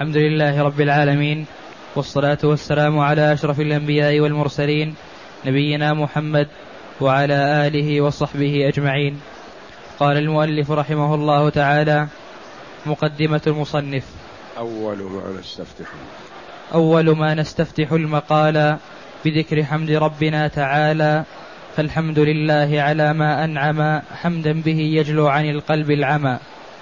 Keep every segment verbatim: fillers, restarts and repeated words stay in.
الحمد لله رب العالمين، والصلاة والسلام على أشرف الأنبياء والمرسلين، نبينا محمد وعلى آله وصحبه أجمعين. قال المؤلف رحمه الله تعالى: مقدمة المصنف. أول ما نستفتح أول ما نستفتح المقال بذكر حمد ربنا تعالى، فالحمد لله على ما أنعم حمدا به يجلو عن القلب العمى.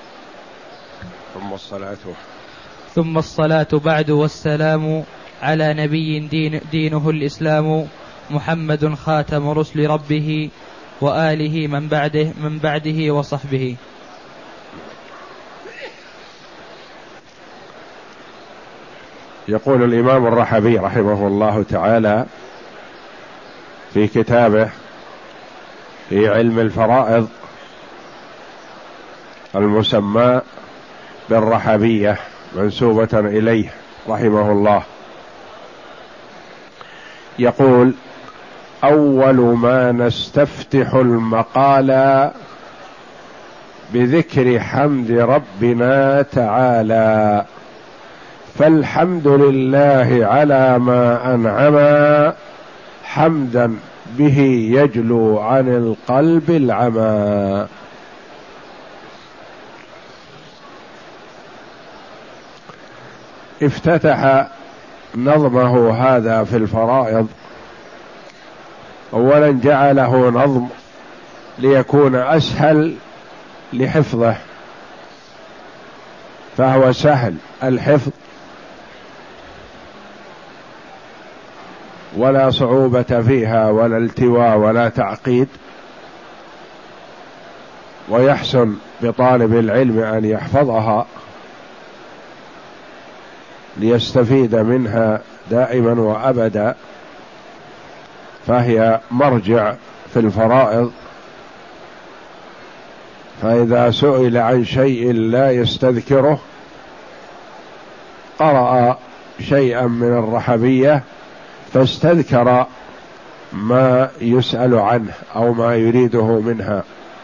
ثم الصلاة ثم الصلاة بعد والسلام على نبي دين دينه الإسلام، محمد خاتم رسل ربه وآله من بعده من بعده وصحبه. يقول الإمام الرحبي رحمه الله تعالى في كتابه في علم الفرائض المسمى بالرحبية منسوبة إليه رحمه الله، يقول: أول ما نستفتح المقال بذكر حمد ربنا تعالى، فالحمد لله على ما أنعم حمدا به يجلو عن القلب العمى. افتتح نظمه هذا في الفرائض، أولا جعله نظم ليكون أسهل لحفظه، فهو سهل الحفظ ولا صعوبة فيها ولا التواء ولا تعقيد، ويحسن بطالب العلم أن يحفظها ليستفيد منها دائما وأبدا، فهي مرجع في الفرائض، فإذا سئل عن شيء لا يستذكره قرأ شيئا من الرحبية فاستذكر ما يسأل عنه أو ما يريده منها.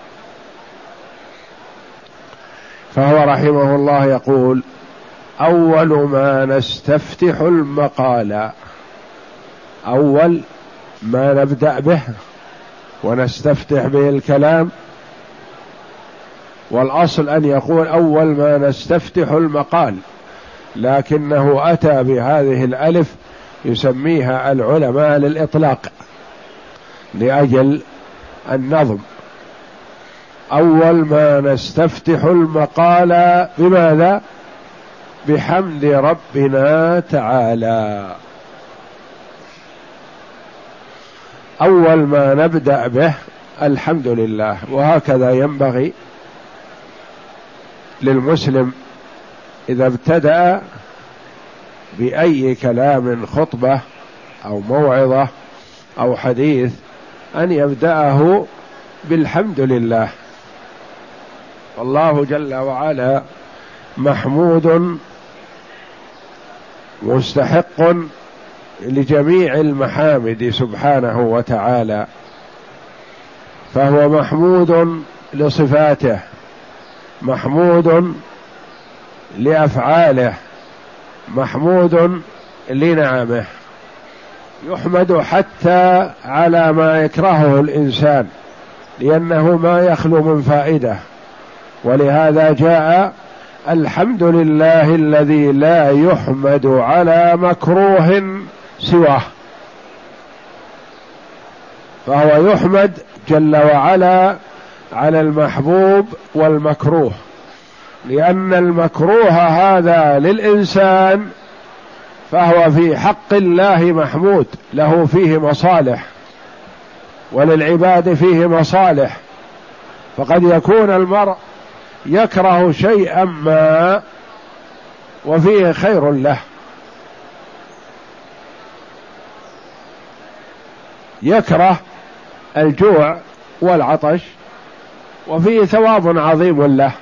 فهو رحمه الله يقول: أول ما نستفتح المقال، أول ما نبدأ به ونستفتح به الكلام، والأصل أن يقول أول ما نستفتح المقال، لكنه أتى بهذه الألف يسميها العلماء للإطلاق لأجل النظم. أول ما نستفتح المقال بماذا؟ بحمد ربنا تعالى. أول ما نبدأ به الحمد لله، وهكذا ينبغي للمسلم إذا ابتدأ بأي كلام، خطبة أو موعظة أو حديث، أن يبدأه بالحمد لله. والله جل وعلا محمود مستحق لجميع المحامد سبحانه وتعالى، فهو محمود لصفاته، محمود لأفعاله، محمود لنعمه، يحمد حتى على ما يكرهه الإنسان، لأنه ما يخلو من فائدة، ولهذا جاء: الحمد لله الذي لا يحمد على مكروه سواه. فهو يحمد جل وعلا على المحبوب والمكروه، لأن المكروه هذا للإنسان فهو في حق الله محمود، له فيه مصالح وللعباد فيه مصالح، فقد يكون المرء يكره شيئا ما وفيه خير له، يكره الجوع والعطش وفيه ثواب عظيم له،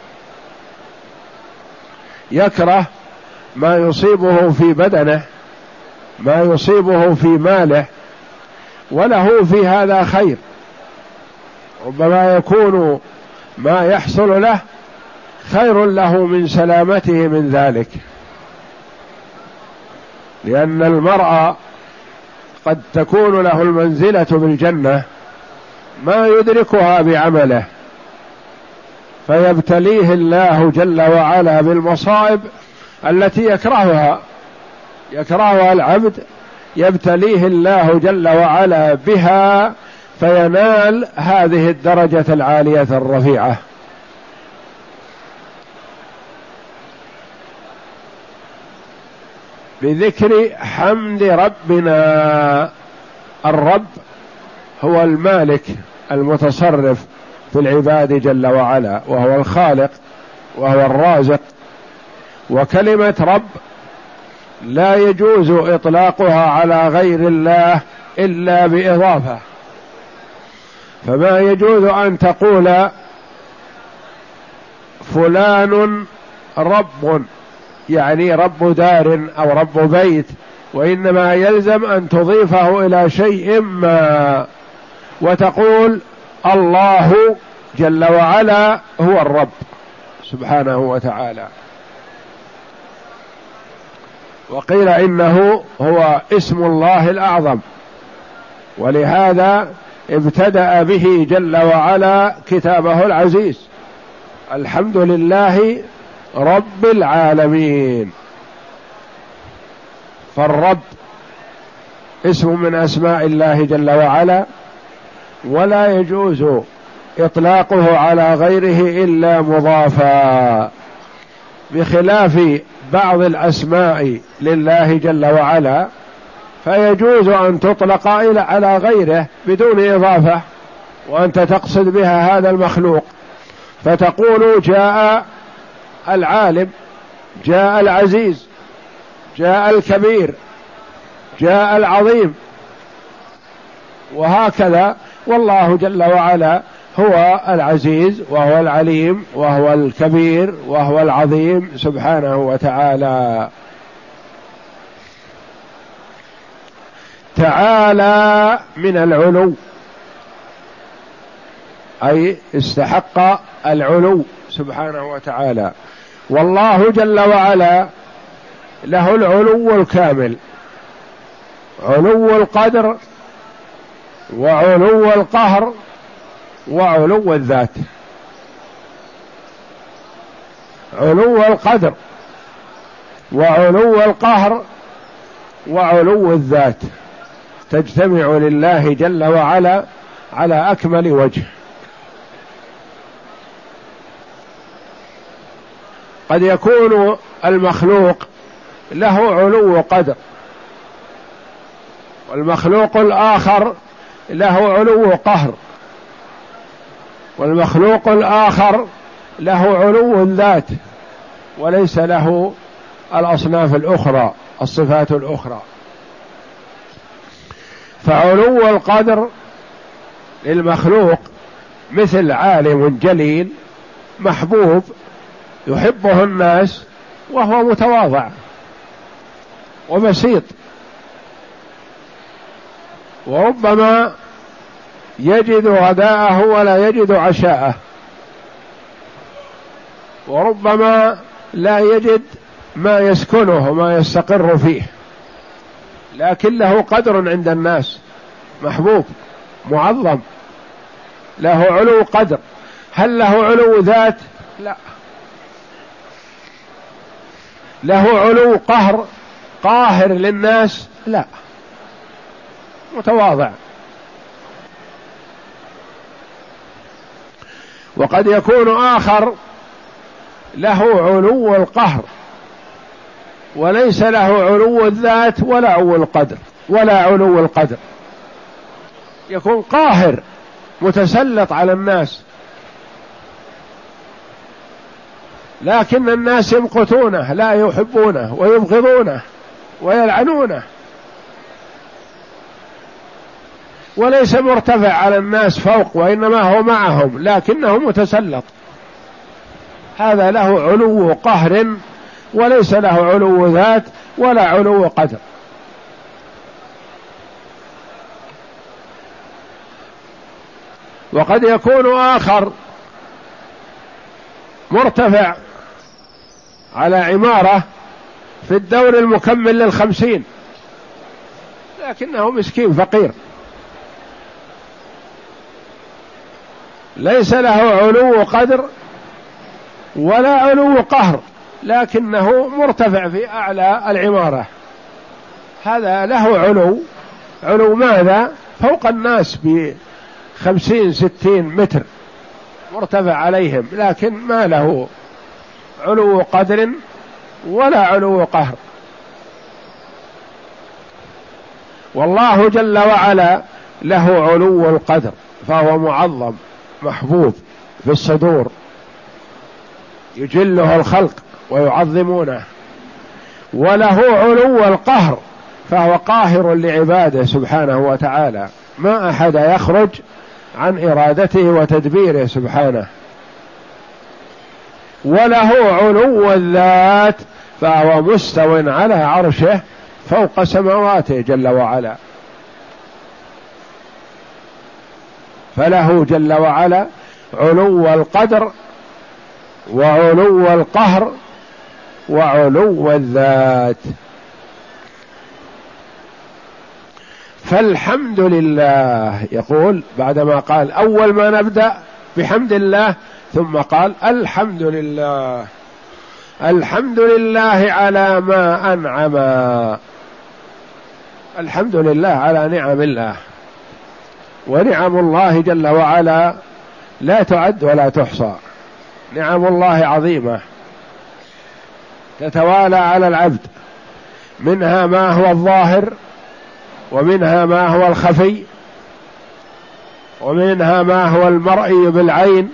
يكره ما يصيبه في بدنه، ما يصيبه في ماله، وله في هذا خير، ربما يكون ما يحصل له خير له من سلامته من ذلك، لأن المرء قد تكون له المنزلة بالجنة ما يدركها بعمله، فيبتليه الله جل وعلا بالمصائب التي يكرهها يكرهها العبد، يبتليه الله جل وعلا بها فينال هذه الدرجة العالية الرفيعة. بذكر حمد ربنا. الرب هو المالك المتصرف في العباد جل وعلا، وهو الخالق وهو الرازق. وكلمة رب لا يجوز إطلاقها على غير الله إلا بإضافة، فما يجوز أن تقول فلان رب يعني رب دار أو رب بيت، وإنما يلزم أن تضيفه إلى شيء ما، وتقول الله جل وعلا هو الرب سبحانه وتعالى. وقيل إنه هو اسم الله الأعظم، ولهذا ابتدأ به جل وعلا كتابه العزيز: الحمد لله رب العالمين. فالرب اسم من أسماء الله جل وعلا، ولا يجوز إطلاقه على غيره إلا مضافا، بخلاف بعض الأسماء لله جل وعلا فيجوز أن تطلق إلى على غيره بدون إضافة، وأنت تقصد بها هذا المخلوق، فتقول جاء العالم، جاء العزيز، جاء الكبير، جاء العظيم، وهكذا. والله جل وعلا هو العزيز وهو العليم وهو الكبير وهو العظيم سبحانه وتعالى. تعالى من العلو، أي استحق العلو سبحانه وتعالى. والله جل وعلا له العلو الكامل، علو القدر وعلو القهر وعلو الذات. علو القدر وعلو القهر وعلو الذات تجتمع لله جل وعلا على أكمل وجه. قد يكون المخلوق له علو قدر، والمخلوق الآخر له علو قهر، والمخلوق الآخر له علو ذات، وليس له الأصناف الأخرى الصفات الأخرى. فعلو القدر للمخلوق مثل عالم جليل محبوب يحبه الناس وهو متواضع وبسيط، وربما يجد غداءه ولا يجد عشاءه، وربما لا يجد ما يسكنه وما يستقر فيه، لكن له قدر عند الناس، محبوب معظم، له علو قدر. هل له علو ذات؟ لا. له علو قهر قاهر للناس؟ لا، متواضع. وقد يكون آخر له علو القهر وليس له علو الذات ولا علو القدر ولا علو القدر، يكون قاهر متسلط على الناس، لكن الناس يمقتونه لا يحبونه ويبغضونه ويلعنونه، وليس مرتفع على الناس فوق، وإنما هو معهم لكنه متسلط. هذا له علو قهر وليس له علو ذات ولا علو قدر. وقد يكون آخر مرتفع على عمارة في الدور المكمل للخمسين لكنه مسكين فقير، ليس له علو قدر ولا علو قهر، لكنه مرتفع في أعلى العمارة. هذا له علو، علو ماذا؟ فوق الناس بخمسين ستين متر مرتفع عليهم، لكن ما له علو قدر ولا علو قهر. والله جل وعلا له علو القدر، فهو معظم محبوب في الصدور، يجله الخلق ويعظمونه. وله علو القهر، فهو قاهر لعباده سبحانه وتعالى، ما أحد يخرج عن إرادته وتدبيره سبحانه. وله علو الذات، فهو مستو على عرشه فوق سماواته جل وعلا. فله جل وعلا علو القدر وعلو القهر وعلو الذات. فالحمد لله، يقول بعدما قال أول ما نبدأ بحمد الله، ثم قال الحمد لله، الحمد لله على ما أنعم. الحمد لله على نعم الله، ونعم الله جل وعلا لا تعد ولا تحصى. نعم الله عظيمة تتوالى على العبد، منها ما هو الظاهر، ومنها ما هو الخفي، ومنها ما هو المرئي بالعين،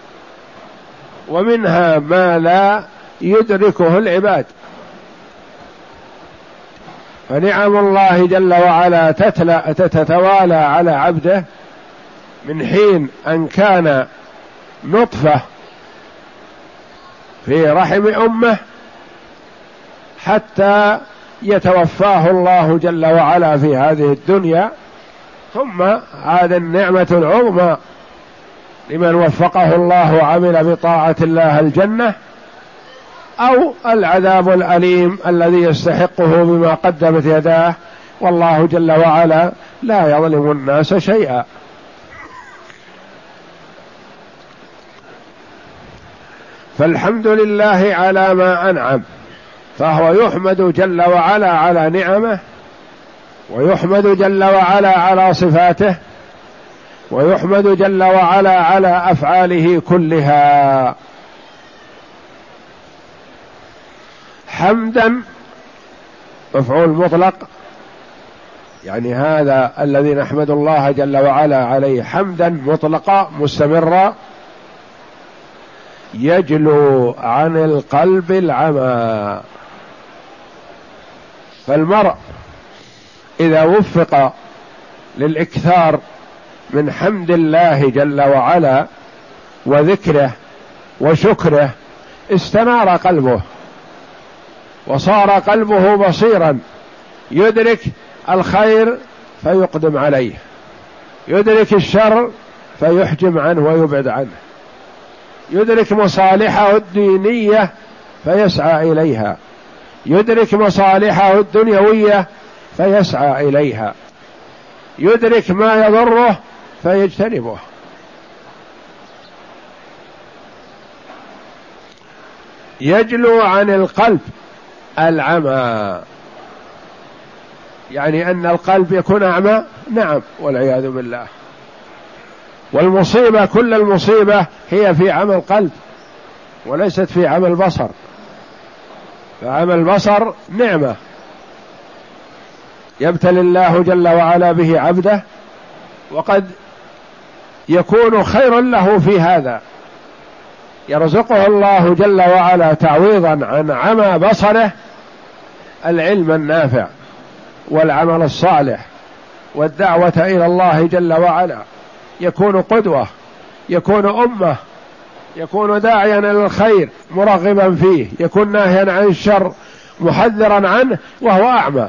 ومنها ما لا يدركه العباد. فنعم الله جل وعلا تتوالى على عبده من حين أن كان نطفة في رحم أمه حتى يتوفاه الله جل وعلا في هذه الدنيا. ثم هذه النعمة العظمى لمن وفقه الله وعمل بطاعة الله الجنة، أو العذاب الأليم الذي يستحقه بما قدمت يداه، والله جل وعلا لا يظلم الناس شيئا. فالحمد لله على ما أنعم، فهو يحمد جل وعلا على نعمه، ويحمد جل وعلا على صفاته، ويحمد جل وعلا على أفعاله كلها. حمدا مفعول مطلق، يعني هذا الذي نحمد الله جل وعلا عليه حمدا مطلقا مستمرا، يجلو عن القلب العمى. فالمرء إذا وفق للإكثار من حمد الله جل وعلا وذكره وشكره استنار قلبه، وصار قلبه بصيرا، يدرك الخير فيقدم عليه، يدرك الشر فيحجم عنه ويبعد عنه، يدرك مصالحه الدينية فيسعى إليها، يدرك مصالحه الدنيوية فيسعى إليها، يدرك ما يضره فيجتنبه. يجلو عن القلب العمى، يعني أن القلب يكون أعمى، نعم والعياذ بالله. والمصيبة كل المصيبة هي في عمى القلب وليست في عمى البصر، فعمى البصر نعمة يبتلي الله جل وعلا به عبده، وقد يكون خير له في هذا، يرزقه الله جل وعلا تعويضا عن عمى بصره العلم النافع والعمل الصالح والدعوة إلى الله جل وعلا، يكون قدوة، يكون أمة، يكون داعيا إلى الخير مرغبا فيه، يكون ناهيا عن الشر محذرا عنه، وهو أعمى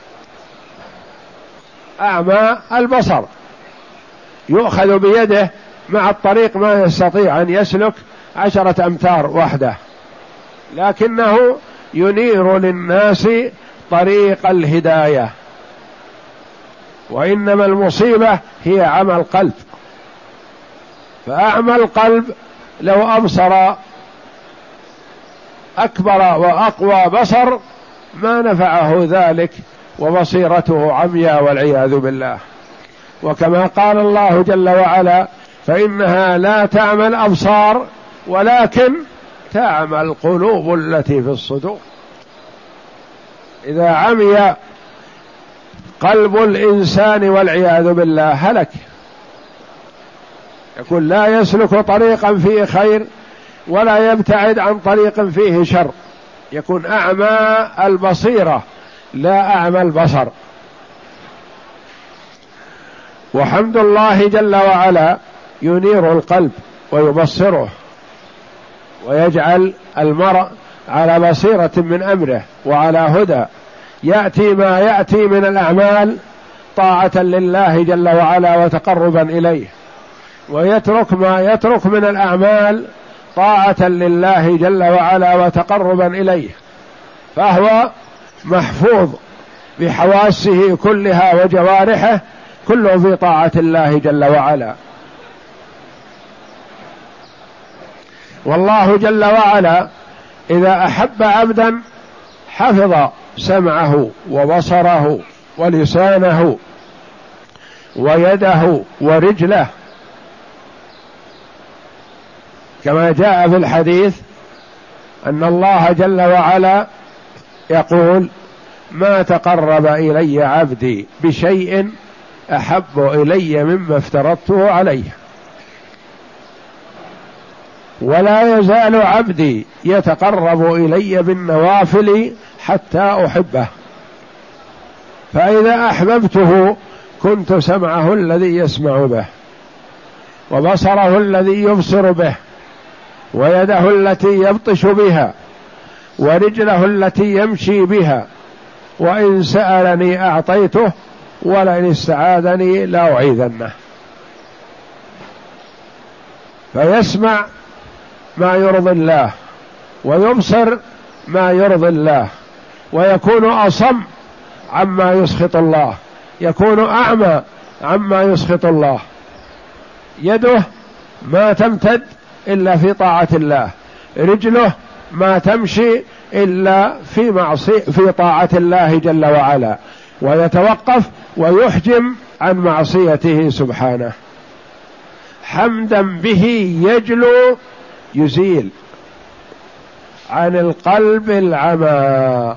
أعمى البصر، يؤخذ بيده مع الطريق ما يستطيع أن يسلك عشرة أمتار وحده، لكنه ينير للناس طريق الهداية، وإنما المصيبة هي عمى القلب، فأعمى القلب لو أبصر أكبر وأقوى بصر ما نفعه ذلك وبصيرته عمياء والعياذ بالله. وكما قال الله جل وعلا: فإنها لا تعمى الأبصار ولكن تعمى القلوب التي في الصدور. إذا عمي قلب الإنسان والعياذ بالله هلك، يقول لا يسلك طريقا فيه خير ولا يبتعد عن طريق فيه شر، يكون أعمى البصيرة لا أعمى البصر. وحمد الله جل وعلا ينير القلب ويبصره ويجعل المرء على بصيرة من أمره وعلى هدى، يأتي ما يأتي من الأعمال طاعة لله جل وعلا وتقربا إليه، ويترك ما يترك من الأعمال طاعة لله جل وعلا وتقربا إليه، فهو محفوظ بحواسه كلها وجوارحه كله في طاعة الله جل وعلا. والله جل وعلا إذا أحب عبدا حفظ سمعه وبصره ولسانه ويده ورجله، كما جاء في الحديث أن الله جل وعلا يقول: ما تقرب إلي عبدي بشيء أحب إلي مما افترضته عليه، ولا يزال عبدي يتقرب إلي بالنوافل حتى أحبه، فإذا أحببته كنت سمعه الذي يسمع به، وبصره الذي يبصر به، ويده التي يبطش بها، ورجله التي يمشي بها، وإن سألني أعطيته ولئن استعاذني لأعيذنه. فيسمع ما يرضي الله ويبصر ما يرضي الله، ويكون أصم عما يسخط الله، يكون أعمى عما يسخط الله. يده ما تمتد إلا في طاعة الله، رجله ما تمشي إلا في معصية في طاعة الله جل وعلا، ويتوقف ويحجم عن معصيته سبحانه. حمدا به يجلو يزيل عن القلب العمى.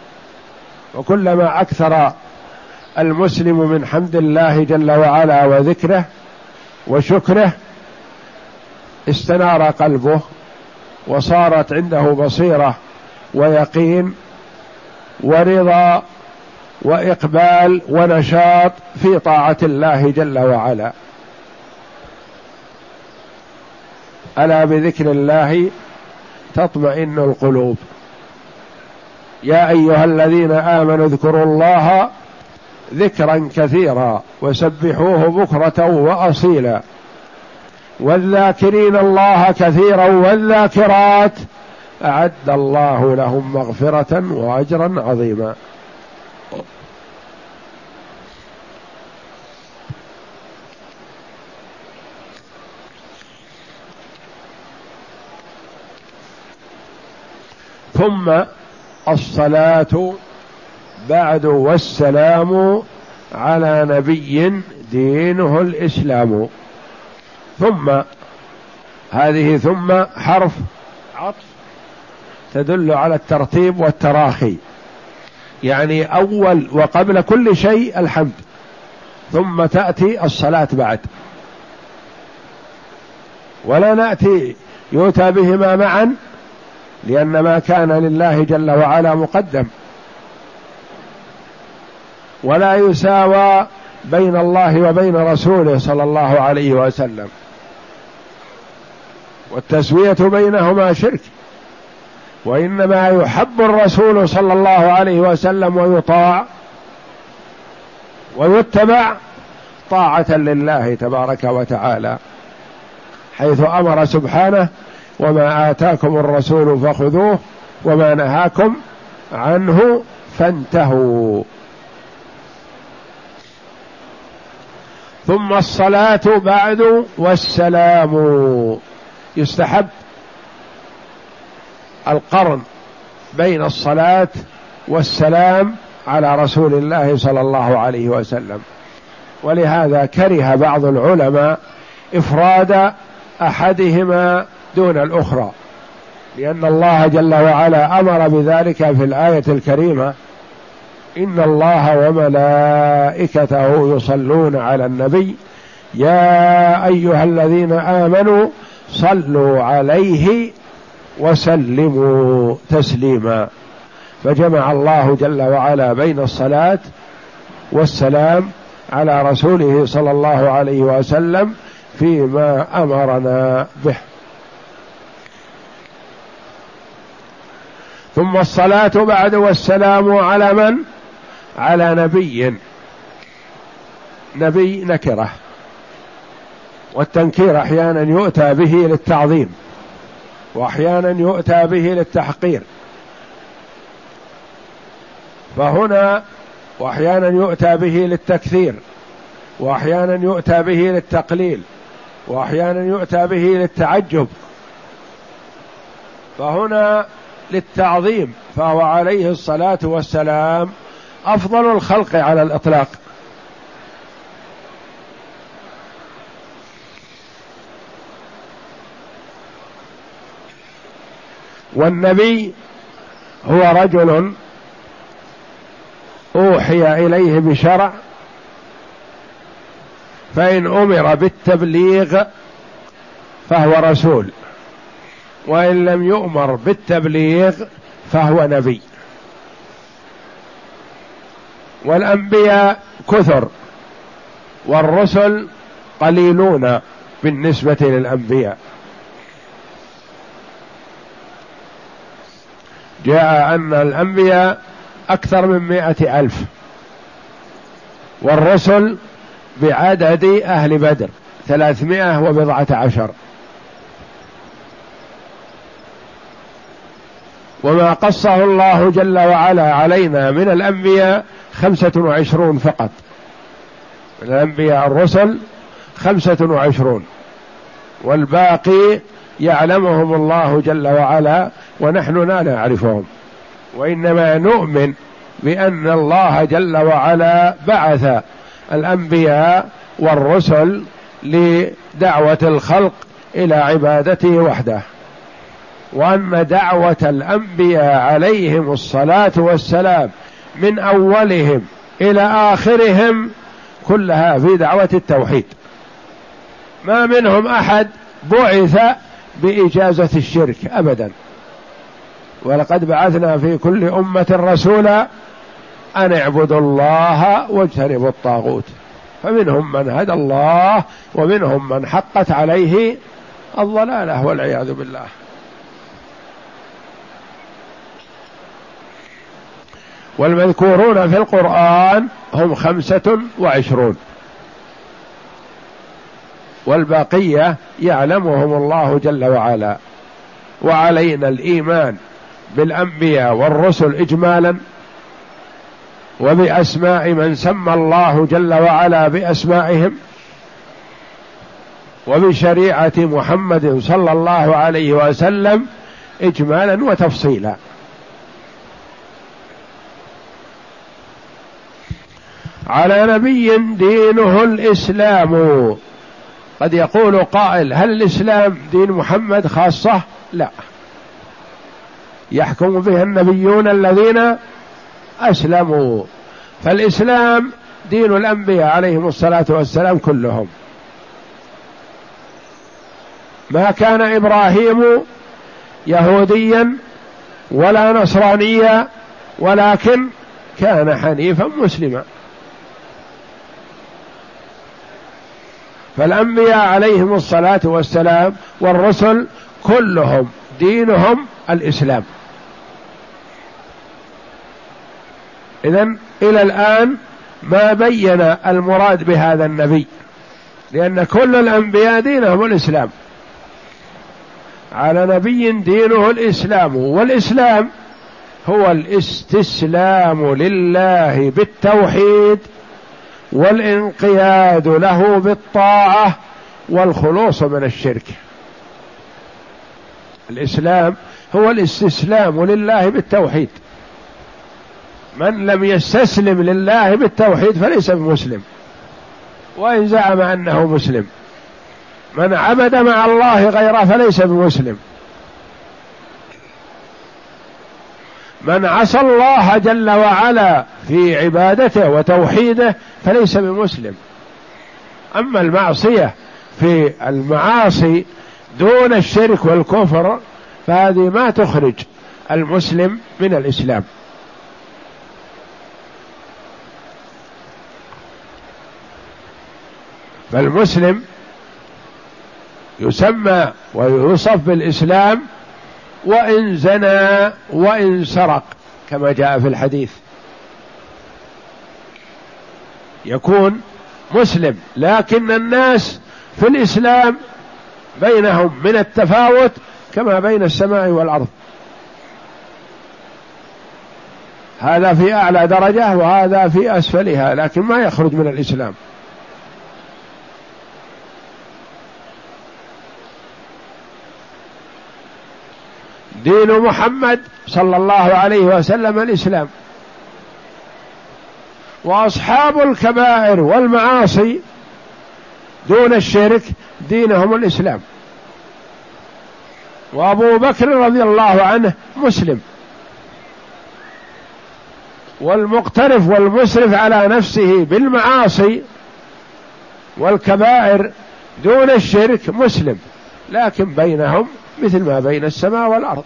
وكلما أكثر المسلم من حمد الله جل وعلا وذكره وشكره استنار قلبه، وصارت عنده بصيرة ويقين ورضا وإقبال ونشاط في طاعة الله جل وعلا. ألا بذكر الله تطمئن القلوب. يا أيها الذين آمنوا اذكروا الله ذكرا كثيرا وسبحوه بكرة وأصيلا، والذاكرين الله كثيرا والذاكرات أعد الله لهم مغفرة وأجرا عظيما. ثم الصلاة بعد والسلام على نبي دينه الإسلام. ثم هذه ثم حرف عطف تدل على الترتيب والتراخي، يعني أول وقبل كل شيء الحمد، ثم تأتي الصلاة بعد، ولا نأتي يؤتى بهما معا لأن ما كان لله جل وعلا مقدم، ولا يساوى بين الله وبين رسوله صلى الله عليه وسلم، والتسوية بينهما شرك، وإنما يحب الرسول صلى الله عليه وسلم ويطاع ويتبع طاعة لله تبارك وتعالى، حيث أمر سبحانه: وما آتاكم الرسول فخذوه وما نهاكم عنه فانتهوا. ثم الصلاة بعد والسلام. يستحب القرن بين الصلاة والسلام على رسول الله صلى الله عليه وسلم، ولهذا كره بعض العلماء إفراد أحدهما دون الأخرى، لأن الله جل وعلا أمر بذلك في الآية الكريمة: إن الله وملائكته يصلون على النبي يا أيها الذين آمنوا صلوا عليه وسلموا تسليما. فجمع الله جل وعلا بين الصلاة والسلام على رسوله صلى الله عليه وسلم فيما أمرنا به. ثم الصلاة بعد والسلام على من؟ على نبي. نبي نكرة، والتنكير أحيانا يؤتى به للتعظيم، وأحيانا يؤتى به للتحقير، فهنا وأحيانا يؤتى به للتكثير، وأحيانا يؤتى به للتقليل، وأحيانا يؤتى به للتعجب، فهنا للتعظيم، فهو عليه الصلاة والسلام أفضل الخلق على الإطلاق. والنبي هو رجل أوحي إليه بشرع، فإن أمر بالتبليغ فهو رسول، وإن لم يؤمر بالتبليغ فهو نبي. والأنبياء كثر والرسل قليلون بالنسبة للأنبياء. جاء أن الأنبياء أكثر من مائة ألف، والرسل بعدد أهل بدر ثلاثمائة وبضعة عشر. وما قصه الله جل وعلا علينا من الأنبياء خمسة وعشرون فقط، من الأنبياء الرسل خمسة وعشرون، والباقي يعلمهم الله جل وعلا ونحن لا نعرفهم، وإنما نؤمن بأن الله جل وعلا بعث الأنبياء والرسل لدعوة الخلق إلى عبادته وحده، وأن دعوة الأنبياء عليهم الصلاة والسلام من أولهم إلى آخرهم كلها في دعوة التوحيد، ما منهم أحد بعث بإجازة الشرك أبدا. ولقد بعثنا في كل أمة رسولا أن اعبدوا الله واجتنبوا الطاغوت، فمنهم من هدى الله ومنهم من حقت عليه الضلالة والعياذ بالله. والمذكورون في القرآن هم خمسة وعشرون، والبقية يعلمهم الله جل وعلا. وعلينا الإيمان بالأنبياء والرسل إجمالا، وبأسماء من سمى الله جل وعلا بأسمائهم، وبشريعة محمد صلى الله عليه وسلم إجمالا وتفصيلا. على نبي دينه الإسلام. قد يقول قائل: هل الإسلام دين محمد خاصة؟ لا، يحكم به النبيون الذين أسلموا، فالإسلام دين الأنبياء عليهم الصلاة والسلام كلهم. ما كان إبراهيم يهوديا ولا نصرانيا، ولكن كان حنيفا مسلما. فالأنبياء عليهم الصلاة والسلام والرسل كلهم دينهم الإسلام. إذن إلى الآن ما بين المراد بهذا النبي، لأن كل الأنبياء دينهم الإسلام. على نبي دينه الإسلام، والإسلام هو الاستسلام لله بالتوحيد والانقياد له بالطاعة والخلوص من الشرك. الإسلام هو الاستسلام لله بالتوحيد، من لم يستسلم لله بالتوحيد فليس بمسلم وإن زعم أنه مسلم، من عبد مع الله غيره فليس بمسلم، من عصى الله جل وعلا في عبادته وتوحيده فليس بمسلم. أما المعصية في المعاصي دون الشرك والكفر فهذه ما تخرج المسلم من الإسلام. فالمسلم يسمى ويوصف بالإسلام وإن زنى وإن سرق كما جاء في الحديث، يكون مسلم، لكن الناس في الإسلام بينهم من التفاوت كما بين السماء والأرض، هذا في أعلى درجة وهذا في أسفلها، لكن ما يخرج من الإسلام. دين محمد صلى الله عليه وسلم الإسلام، وأصحاب الكبائر والمعاصي دون الشرك دينهم الإسلام. وأبو بكر رضي الله عنه مسلم، والمقترف والمسرف على نفسه بالمعاصي والكبائر دون الشرك مسلم، لكن بينهم مثل ما بين السماء والأرض.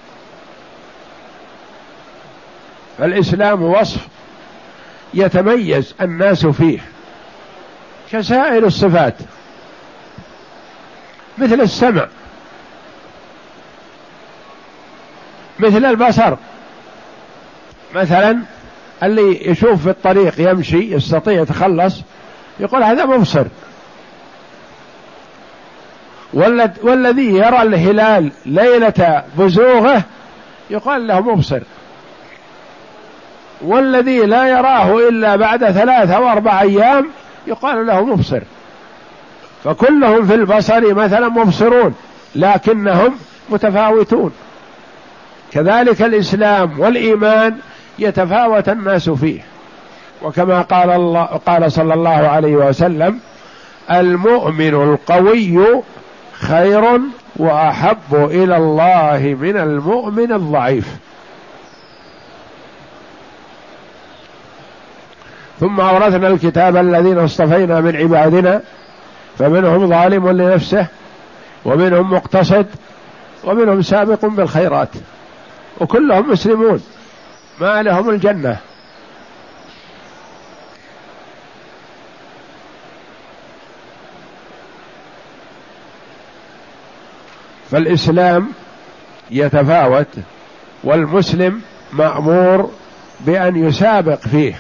فالإسلام وصف يتميز الناس فيه كسائر الصفات، مثل السمع، مثل البصر. مثلا اللي يشوف في الطريق يمشي يستطيع يتخلص يقول هذا مبصر، والذي يرى الهلال ليلة بزوغه يقال له مبصر، والذي لا يراه إلا بعد ثلاثة أو أربع أيام يقال له مبصر. فكلهم في البصر مثلا مبصرون لكنهم متفاوتون. كذلك الإسلام والإيمان يتفاوت الناس فيه، وكما قال الله قال صلى الله عليه وسلم: المؤمن القوي خير وأحب إلى الله من المؤمن الضعيف. ثم أورثنا الكتاب الذين اصطفينا من عبادنا فمنهم ظالم لنفسه ومنهم مقتصد ومنهم سابق بالخيرات، وكلهم مسلمون ما لهم الجنة. فالإسلام يتفاوت، والمسلم مأمور بأن يسابق فيه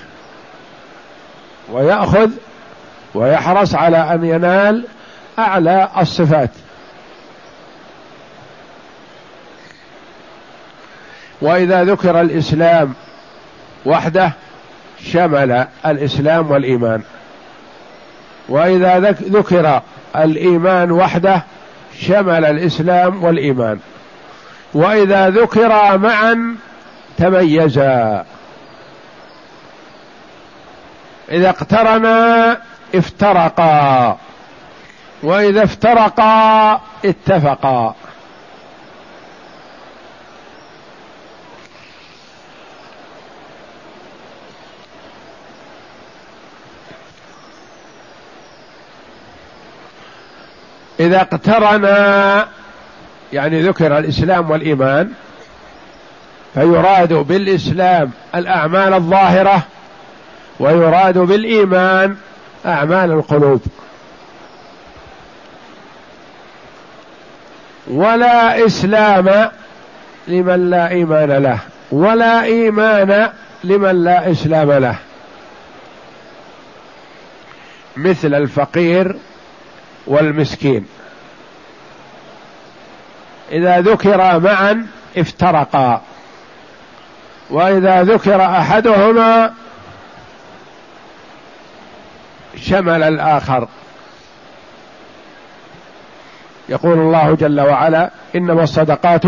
ويأخذ ويحرص على أن ينال أعلى الصفات. وإذا ذكر الإسلام وحده شمل الإسلام والإيمان، وإذا ذكر الإيمان وحده شمل الإسلام والإيمان، وإذا ذكر معا تميزا. إذا اقترنا افترقا، وإذا افترقا اتفقا. إذا اقترنا يعني ذكر الإسلام والإيمان، فيراد بالإسلام الأعمال الظاهرة، ويراد بالإيمان أعمال القلوب. ولا إسلام لمن لا إيمان له، ولا إيمان لمن لا إسلام له، مثل الفقير والمسكين إذا ذكر معا افترقا، وإذا ذكر أحدهما شمل الآخر. يقول الله جل وعلا: إنما الصدقات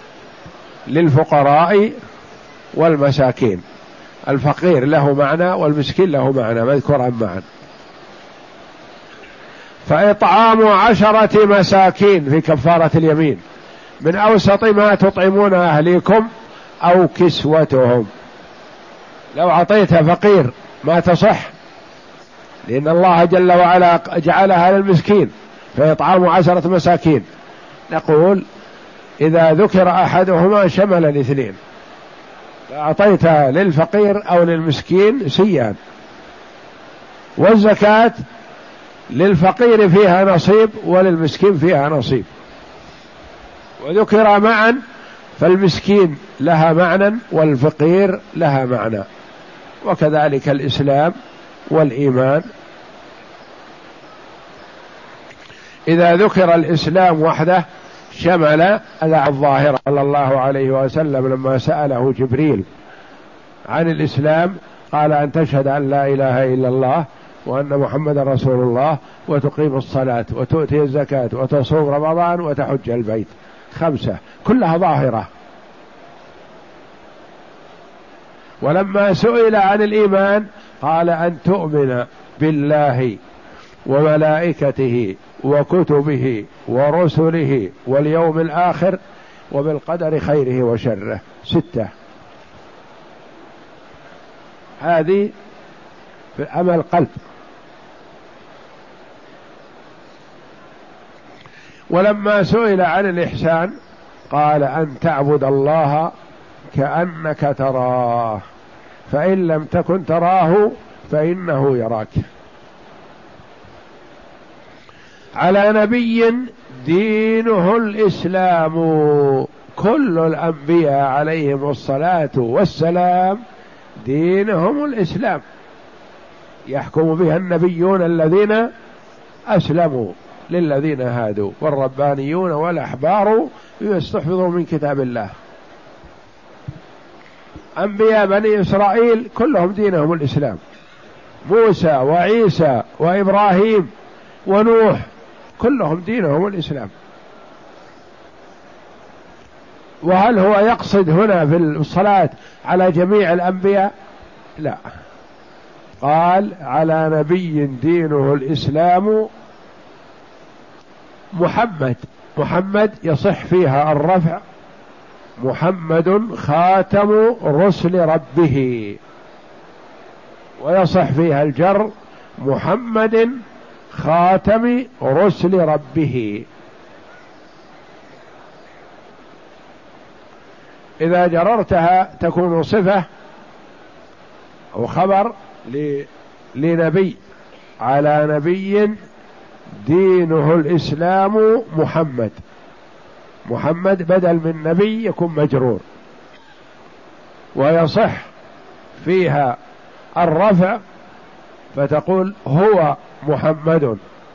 للفقراء والمساكين. الفقير له معنى والمسكين له معنى مذكورا معا. فإطعام عشرة مساكين في كفارة اليمين من أوسط ما تطعمون أهليكم أو كسوتهم. لو أعطيتها فقير ما تصح، لأن الله جل وعلا جعلها للمسكين، فإطعام عشرة مساكين. نقول إذا ذكر أحدهما شمل الاثنين، فأعطيتها للفقير أو للمسكين سيان. والزكاة للفقير فيها نصيب وللمسكين فيها نصيب، وذكر معا، فالمسكين لها معنى والفقير لها معنى، وكذلك الإسلام والإيمان. إذا ذكر الإسلام وحده شمل الظاهرة. صلى الله عليه وسلم لما سأله جبريل عن الإسلام قال: أن تشهد أن لا إله إلا الله وأن محمد رسول الله وتقيم الصلاة وتؤتي الزكاة وتصوم رمضان وتحج البيت. خمسة كلها ظاهرة. ولما سئل عن الإيمان قال: أن تؤمن بالله وملائكته وكتبه ورسله واليوم الآخر وبالقدر خيره وشره. ستة. هذه في عمل القلب. ولما سئل عن الإحسان قال: أن تعبد الله كأنك تراه فإن لم تكن تراه فإنه يراك. على نبي دينه الإسلام. كل الأنبياء عليهم الصلاة والسلام دينهم الإسلام، يحكم بها النبيون الذين أسلموا للذين هادوا، والربانيون والأحبار يستحفظوا من كتاب الله. أنبياء بني إسرائيل كلهم دينهم الإسلام، موسى وعيسى وإبراهيم ونوح كلهم دينهم الإسلام. وهل هو يقصد هنا في الصلاة على جميع الأنبياء؟ لا، قال: على نبي دينه الإسلام محمد. محمد يصح فيها الرفع، محمد خاتم رسل ربه، ويصح فيها الجر، محمد خاتم رسل ربه. إذا جررتها تكون صفة أو خبر لنبي. على نبي دينه الإسلام محمد. محمد بدل من نبي يكون مجرور، ويصح فيها الرفع فتقول هو محمد،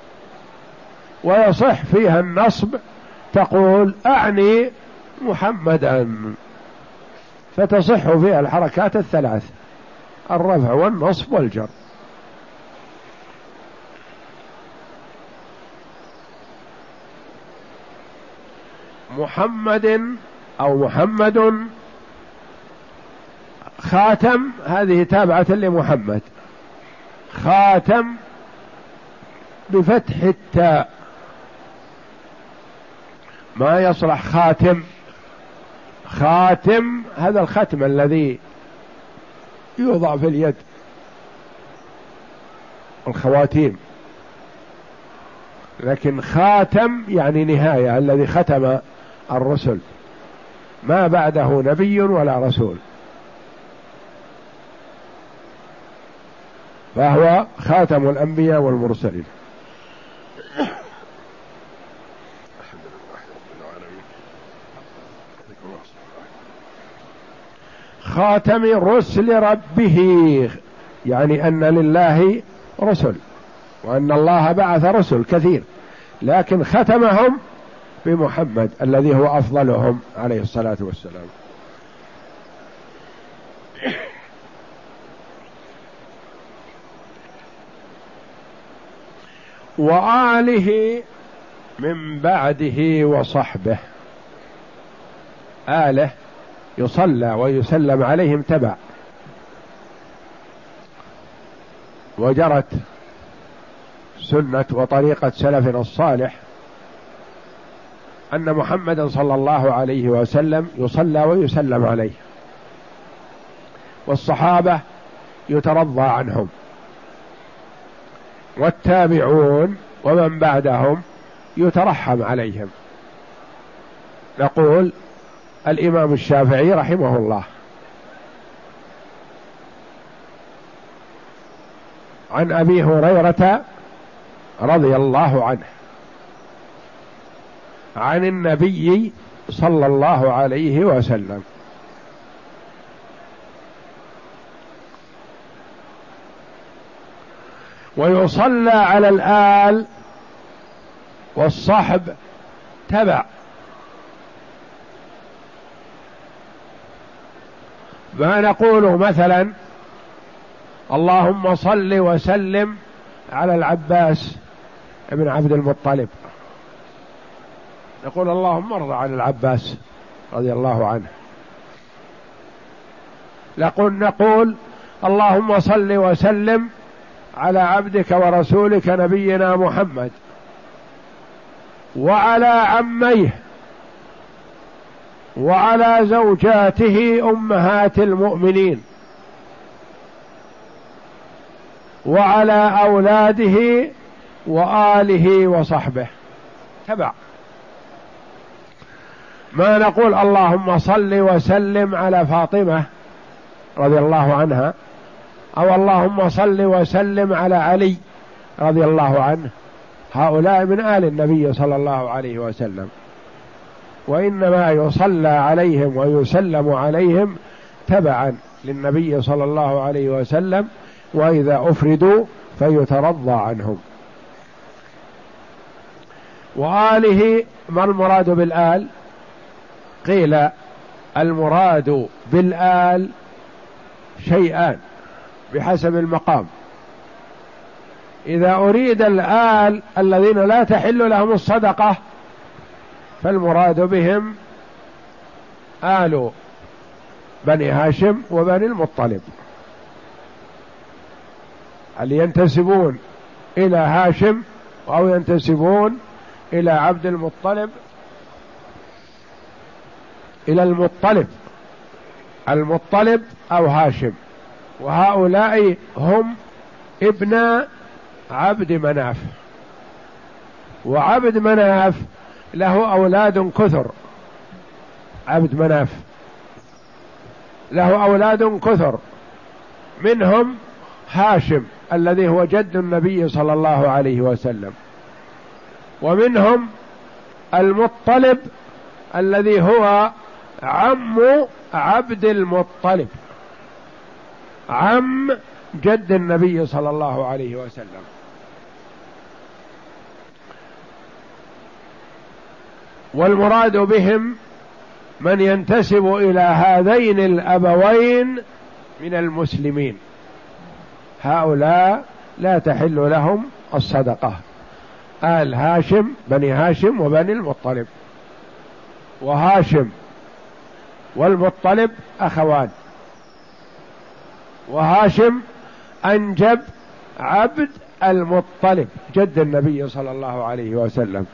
ويصح فيها النصب تقول أعني محمدا، فتصح فيها الحركات الثلاث: الرفع والنصب والجر. محمد أو محمد خاتم، هذه تابعة لمحمد. خاتم بفتح التاء، ما يصلح خاتم. خاتم هذا الختم الذي يوضع في اليد، الخواتيم، لكن خاتم يعني نهاية، الذي ختم الرسل، ما بعده نبي ولا رسول، فهو خاتم الأنبياء والمرسلين. خاتم رسل ربه، يعني أن لله رسل، وأن الله بعث رسل كثير، لكن ختمهم بمحمد الذي هو أفضلهم عليه الصلاة والسلام. وآله من بعده وصحبه. آله يصلى ويسلم عليهم تبع، وجرت سنة وطريقة سلفنا الصالح أن محمدا صلى الله عليه وسلم يصلى ويسلم عليه، والصحابة يترضى عنهم، والتابعون ومن بعدهم يترحم عليهم. نقول الإمام الشافعي رحمه الله عن أبي هريرة رضي الله عنه عن النبي صلى الله عليه وسلم: ويصلى على الآل والصحب تبع. ما نقول مثلا اللهم صل وسلم على العباس ابن عبد المطلب، نقول اللهم ارض عن العباس رضي الله عنه. نقول نقول اللهم صل وسلم على عبدك ورسولك نبينا محمد وعلى عميه وعلى زوجاته أمهات المؤمنين وعلى أولاده وآله وصحبه تبع. ما نقول اللهم صل وسلم على فاطمة رضي الله عنها، أو اللهم صل وسلم على علي رضي الله عنه، هؤلاء من آل النبي صلى الله عليه وسلم، وإنما يصلى عليهم ويسلم عليهم تبعا للنبي صلى الله عليه وسلم، وإذا أفردوا فيترضى عنهم. وآله ما المراد بالآل؟ قيل المراد بالآل شيئان بحسب المقام. إذا أريد الآل الذين لا تحل لهم الصدقة فالمراد بهم آل بني هاشم وبني المطلب، هل ينتسبون إلى هاشم أو ينتسبون إلى عبد المطلب، إلى المطلب، المطلب أو هاشم، وهؤلاء هم ابن عبد مناف. وعبد مناف له أولاد كثر، عبد مناف له أولاد كثر، منهم هاشم الذي هو جد النبي صلى الله عليه وسلم، ومنهم المطلب الذي هو عم عبد المطلب، عم جد النبي صلى الله عليه وسلم. والمراد بهم من ينتسب إلى هذين الأبوين من المسلمين، هؤلاء لا تحل لهم الصدقة، آل هاشم بني هاشم وبني المطلب، وهاشم والمطلب أخوان، وهاشم أنجب عبد المطلب جد النبي صلى الله عليه وسلم.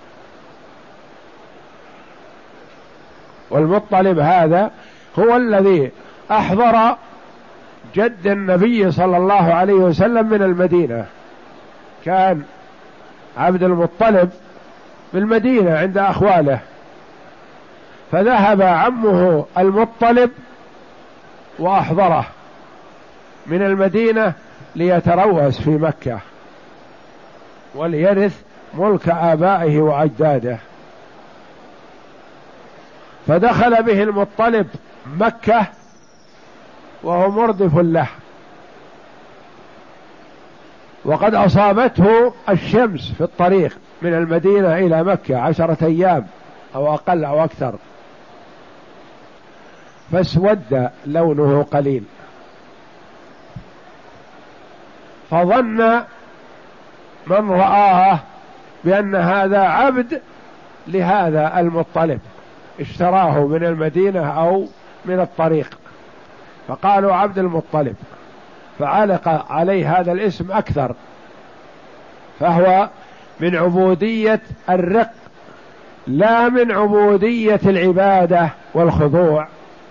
والمطلب هذا هو الذي أحضر جد النبي صلى الله عليه وسلم من المدينة، كان عبد المطلب بالمدينة عند أخواله، فذهب عمه المطلب وأحضره من المدينة ليتروس في مكة وليرث ملك آبائه وأجداده، فدخل به المطلب مكة وهو مردف له، وقد أصابته الشمس في الطريق من المدينة إلى مكة عشرة أيام أو أقل أو أكثر، فاسود لونه قليل، فظن من رآه بأن هذا عبد لهذا المطلب اشتراه من المدينة أو من الطريق، فقالوا عبد المطلب، فعلق عليه هذا الاسم أكثر، فهو من عبودية الرق لا من عبودية العبادة والخضوع.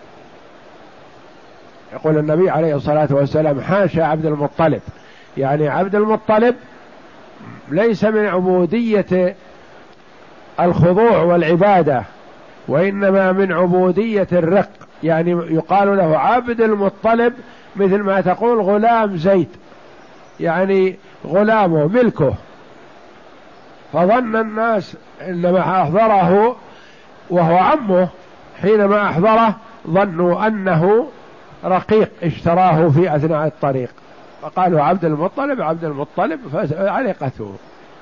يقول النبي عليه الصلاة والسلام حاشا عبد المطلب، يعني عبد المطلب ليس من عبودية الخضوع والعبادة، وإنما من عبودية الرق، يعني يقال له عبد المطلب مثل ما تقول غلام زيد، يعني غلامه ملكه. فظن الناس إنما أحضره وهو عمه، حينما أحضره ظنوا أنه رقيق اشتراه في أثناء الطريق، فقالوا عبد المطلب عبد المطلب فعلقته.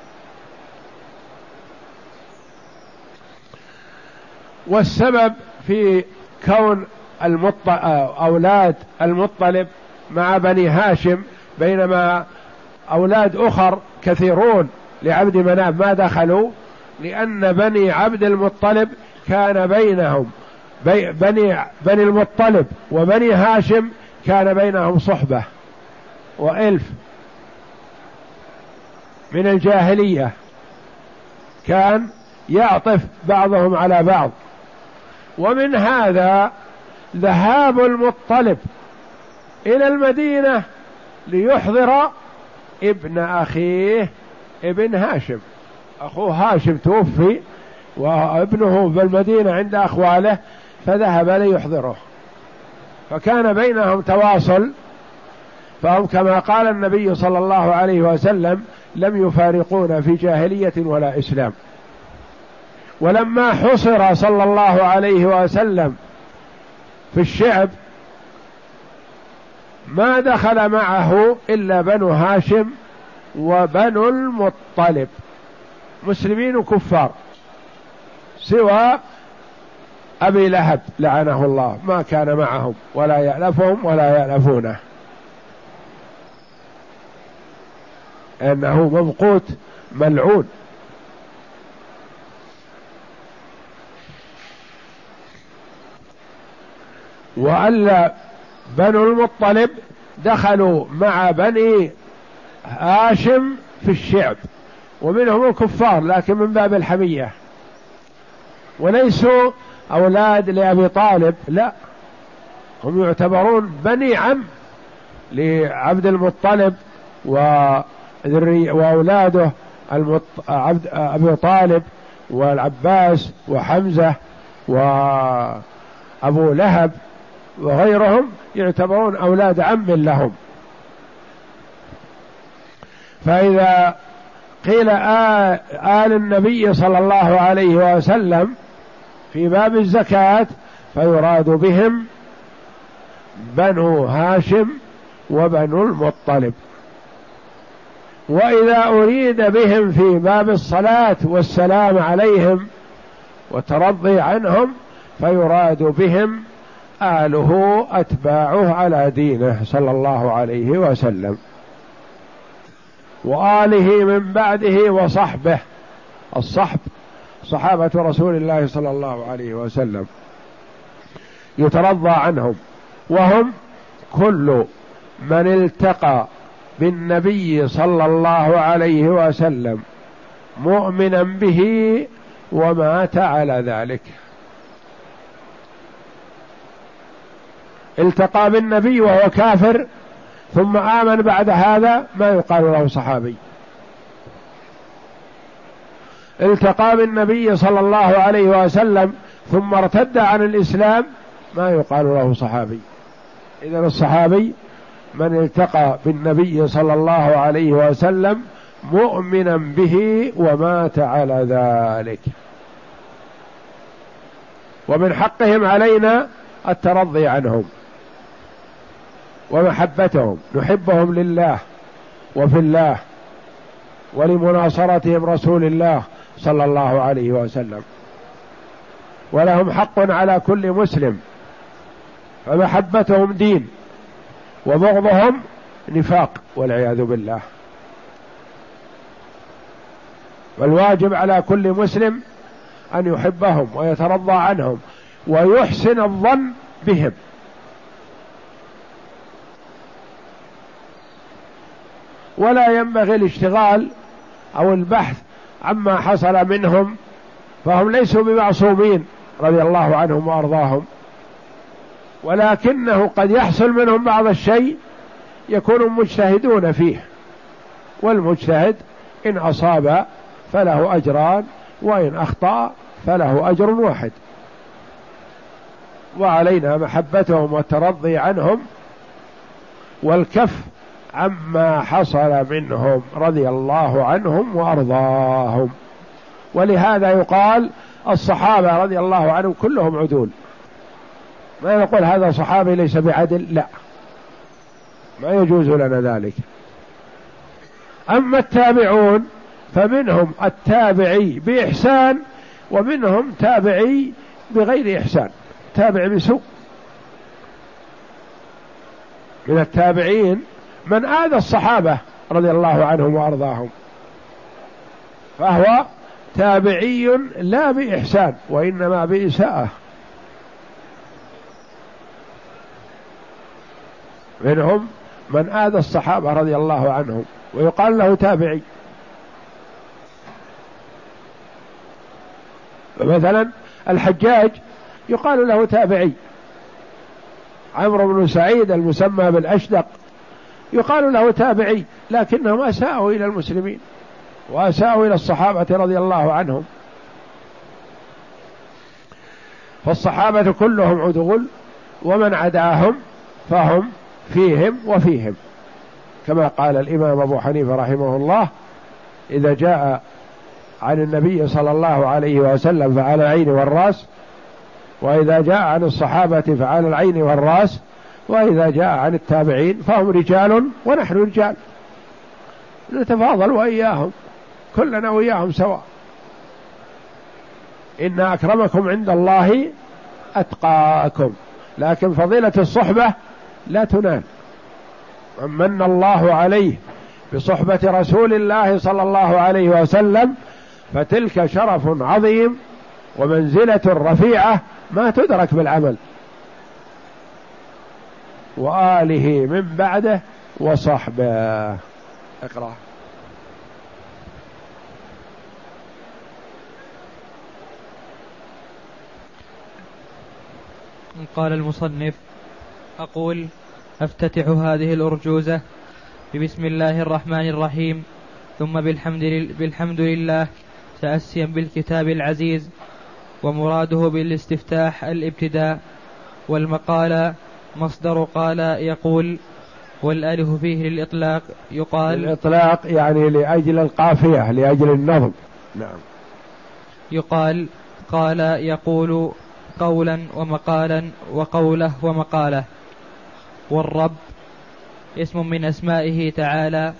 والسبب في كون المط... أولاد المطلب مع بني هاشم بينما أولاد أخر كثيرون لعبد مناف ما دخلوا، لأن بني عبد المطلب كان بينهم بي... بني بني المطلب وبني هاشم كان بينهم صحبة وإلف من الجاهلية، كان يعطف بعضهم على بعض. ومن هذا ذهاب المطلب إلى المدينة ليحضر ابن أخيه ابن هاشم، أخوه هاشم توفي وابنه بالمدينة عند أخواله، فذهب ليحضره، فكان بينهم تواصل. فهم كما قال النبي صلى الله عليه وسلم لم يفارقون في جاهلية ولا إسلام. ولما حصر صلى الله عليه وسلم في الشعب ما دخل معه إلا بنو هاشم وبنو المطلب، مسلمين وكفار، سوى أبي لهب لعنه الله ما كان معهم ولا يألفهم ولا يألفونه، إنه ممقوت ملعون. وألا بنو المطلب دخلوا مع بني هاشم في الشعب، ومنهم الكفار لكن من باب الحمية، وليسوا أولاد لأبي طالب، لا، هم يعتبرون بني عم لعبد المطلب وأولاده المط... عبد أبي طالب والعباس وحمزة وأبو لهب وغيرهم يعتبرون أولاد عم لهم. فإذا قيل آل, آل النبي صلى الله عليه وسلم في باب الزكاة فيراد بهم بنو هاشم وبنو المطلب. وإذا أريد بهم في باب الصلاة والسلام عليهم وترضي عنهم فيراد بهم آله أتباعه على دينه صلى الله عليه وسلم، وآله من بعده وصحبه، الصحب صحابة رسول الله صلى الله عليه وسلم يترضى عنهم، وهم كل من التقى بالنبي صلى الله عليه وسلم مؤمنا به ومات على ذلك. التقى بالنبي وهو كافر ثم آمن بعد هذا ما يقال له صحابي. التقى بالنبي صلى الله عليه وسلم ثم ارتد عن الإسلام ما يقال له صحابي. إذن الصحابي من التقى بالنبي صلى الله عليه وسلم مؤمنا به ومات على ذلك. ومن حقهم علينا الترضي عنهم ومحبتهم، نحبهم لله وفي الله ولمناصرتهم رسول الله صلى الله عليه وسلم، ولهم حق على كل مسلم، فمحبتهم دين وبغضهم نفاق والعياذ بالله. فالواجب على كل مسلم أن يحبهم ويترضى عنهم ويحسن الظن بهم. ولا ينبغي الاشتغال أو البحث عما حصل منهم، فهم ليسوا بمعصومين رضي الله عنهم وأرضاهم، ولكنه قد يحصل منهم بعض الشيء يكونوا مجتهدون فيه، والمجتهد إن أصاب فله أجران وإن أخطأ فله أجر واحد، وعلينا محبتهم والترضي عنهم والكف عما حصل منهم رضي الله عنهم وأرضاهم. ولهذا يقال الصحابة رضي الله عنهم كلهم عدول، ما نقول هذا صحابي ليس بعدل، لا، ما يجوز لنا ذلك. أما التابعون فمنهم التابعي بإحسان ومنهم تابعي بغير إحسان، تابع بسوء. من التابعين من آذى الصحابة رضي الله عنهم وأرضاهم فهو تابعي لا بإحسان وإنما بإساءة. منهم من آذى الصحابة رضي الله عنهم ويقال له تابعي. مثلا الحجاج يقال له تابعي، عمرو بن سعيد المسمى بالأشدق يقال له تابعي، لكنهم أساءوا إلى المسلمين وأساءوا إلى الصحابة رضي الله عنهم. فالصحابة كلهم عدول، ومن عداهم فهم فيهم وفيهم، كما قال الإمام أبو حنيفة رحمه الله: إذا جاء عن النبي صلى الله عليه وسلم فعلى العين والرأس، وإذا جاء عن الصحابة فعلى العين والرأس، وإذا جاء عن التابعين فهم رجال ونحن رجال، نتفاضل وإياهم، كلنا وإياهم سواء. إن أكرمكم عند الله أتقاكم، لكن فضيلة الصحبة لا تنال. من من الله عليه بصحبة رسول الله صلى الله عليه وسلم فتلك شرف عظيم ومنزلة رفيعة ما تدرك بالعمل. وآله من بعده وصحبه. اقرأ. قال المصنف: أقول أفتتح هذه الأرجوزة ببسم الله الرحمن الرحيم، ثم بالحمد, لل... بالحمد لله، تأسيا بالكتاب العزيز، ومراده بالاستفتاح الابتداء، والمقال مصدر قال يقول، والألف فيه للإطلاق يقال الإطلاق يعني لأجل القافية، لأجل النظم. نعم. يقال قال يقول قولا ومقالا وقوله ومقاله. والرب اسم من أسمائه تعالى،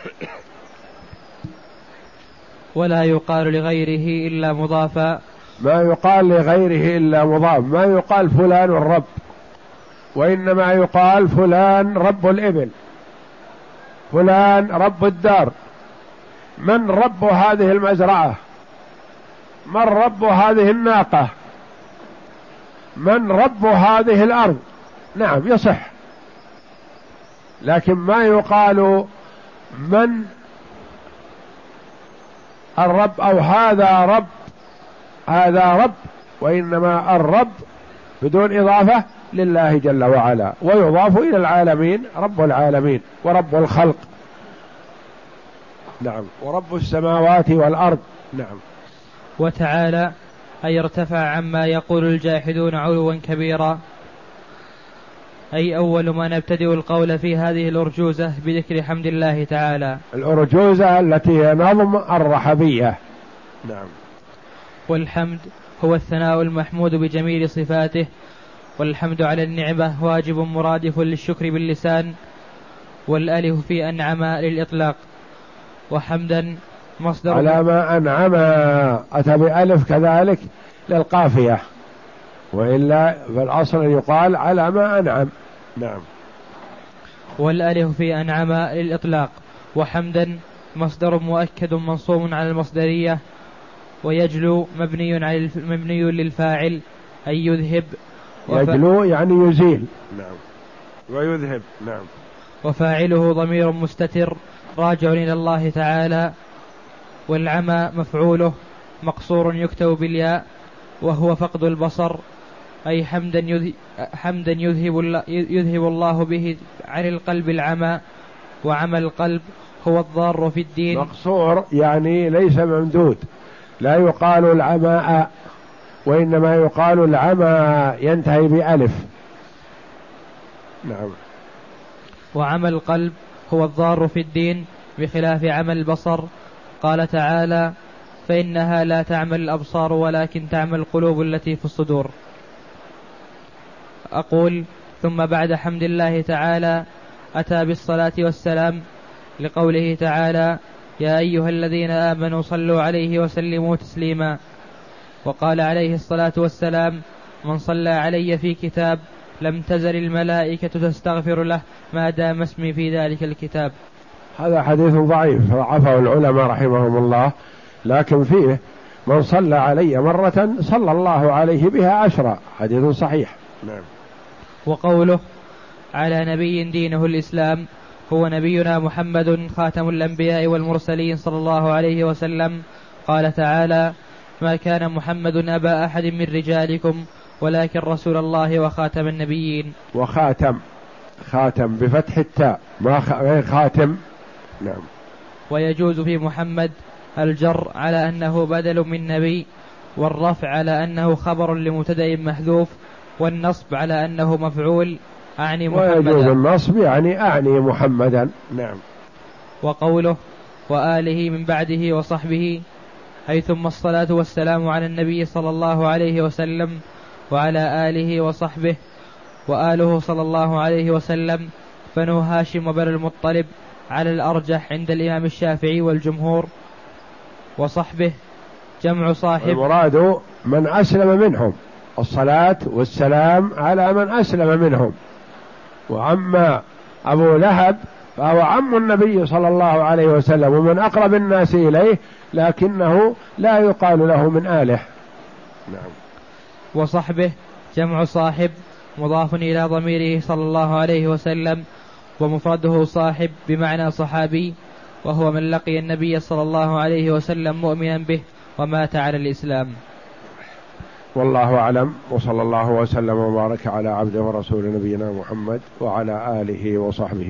ولا يقال لغيره إلا مضافا. ما يقال لغيره إلا مضاف، ما يقال فلان الرب، وإنما يقال فلان رب الإبل، فلان رب الدار، من رب هذه المزرعة، من رب هذه الناقة، من رب هذه الأرض. نعم يصح، لكن ما يقال من الرب أو هذا رب، هذا رب، وإنما الرب بدون إضافة لله جل وعلا، ويضاف إلى العالمين، رب العالمين ورب الخلق. نعم. ورب السماوات والأرض. نعم. وتعالى أي ارتفع عما يقول الجاحدون علوا كبيرا، أي أول ما نبتدئ القول في هذه الأرجوزة بذكر حمد الله تعالى. الأرجوزة التي هي نظم الرحبية. نعم. والحمد هو الثناء المحمود بجميل صفاته، والحمد على النعمة واجب مرادف للشكر باللسان، والألف في أنعم للإطلاق، وحمدا مصدر على ما أنعم، أتى بألف كذلك للقافية، وإلا في الأصل يقال على ما أنعم. نعم. والألف في أنعم للإطلاق، وحمدا مصدر مؤكد منصوب على المصدرية. ويجلو مبني على مبني للفاعل أي يذهب. يجلو يعني يزيل. نعم. ويذهب. نعم. وفاعله ضمير مستتر راجع إلى الله تعالى. والعمى مفعوله مقصور يكتب بالياء وهو فقد البصر أي حمدا يذهب, حمدا يذهب, يذهب الله به عن القلب العمى. وعمى القلب هو الضار في الدين. مقصور يعني ليس ممدود، لا يقال العماء وإنما يقال العمى ينتهي بألف. نعم. وعمى القلب هو الضار في الدين بخلاف عمى البصر. قال تعالى فإنها لا تعمى الأبصار ولكن تعمى القلوب التي في الصدور. أقول ثم بعد حمد الله تعالى أتى بالصلاة والسلام لقوله تعالى يا أيها الذين آمنوا صلوا عليه وسلموا تسليما. وقال عليه الصلاة والسلام من صلى علي في كتاب لم تزل الملائكة تستغفر له ما دام اسمي في ذلك الكتاب. هذا حديث ضعيف ضعفه العلماء رحمهم الله، لكن فيه من صلى علي مرة صلى الله عليه بها عشرة، حديث صحيح. نعم. وقوله على نبي دينه الإسلام هو نبينا محمد خاتم الأنبياء والمرسلين صلى الله عليه وسلم. قال تعالى ما كان محمد أبا أحد من رجالكم ولكن رسول الله وخاتم النبيين. وخاتم خاتم بفتح التاء ما خاتم. نعم. ويجوز في محمد الجر على أنه بدل من نبي، والرفع على أنه خبر لمبتدأ محذوف، والنصب على أنه مفعول أعني محمدا. ويجوز النصب يعني أعني محمدا. نعم. وقوله وآله من بعده وصحبه أي ثم الصلاة والسلام على النبي صلى الله عليه وسلم وعلى آله وصحبه. وآله صلى الله عليه وسلم بنو هاشم وبنو المطلب على الأرجح عند الإمام الشافعي والجمهور. وصحبه جمع صاحب، المراد من أسلم منهم، الصلاة والسلام على من أسلم منهم. وأما أبو لهب فهو عم النبي صلى الله عليه وسلم ومن أقرب الناس إليه، لكنه لا يقال له من آله. نعم. وصحبه جمع صاحب مضاف إلى ضميره صلى الله عليه وسلم، ومفرده صاحب بمعنى صحابي، وهو من لقي النبي صلى الله عليه وسلم مؤمنا به ومات على الإسلام. والله أعلم، وصلى الله وسلم وبارك على عبده ورسول نبينا محمد وعلى آله وصحبه.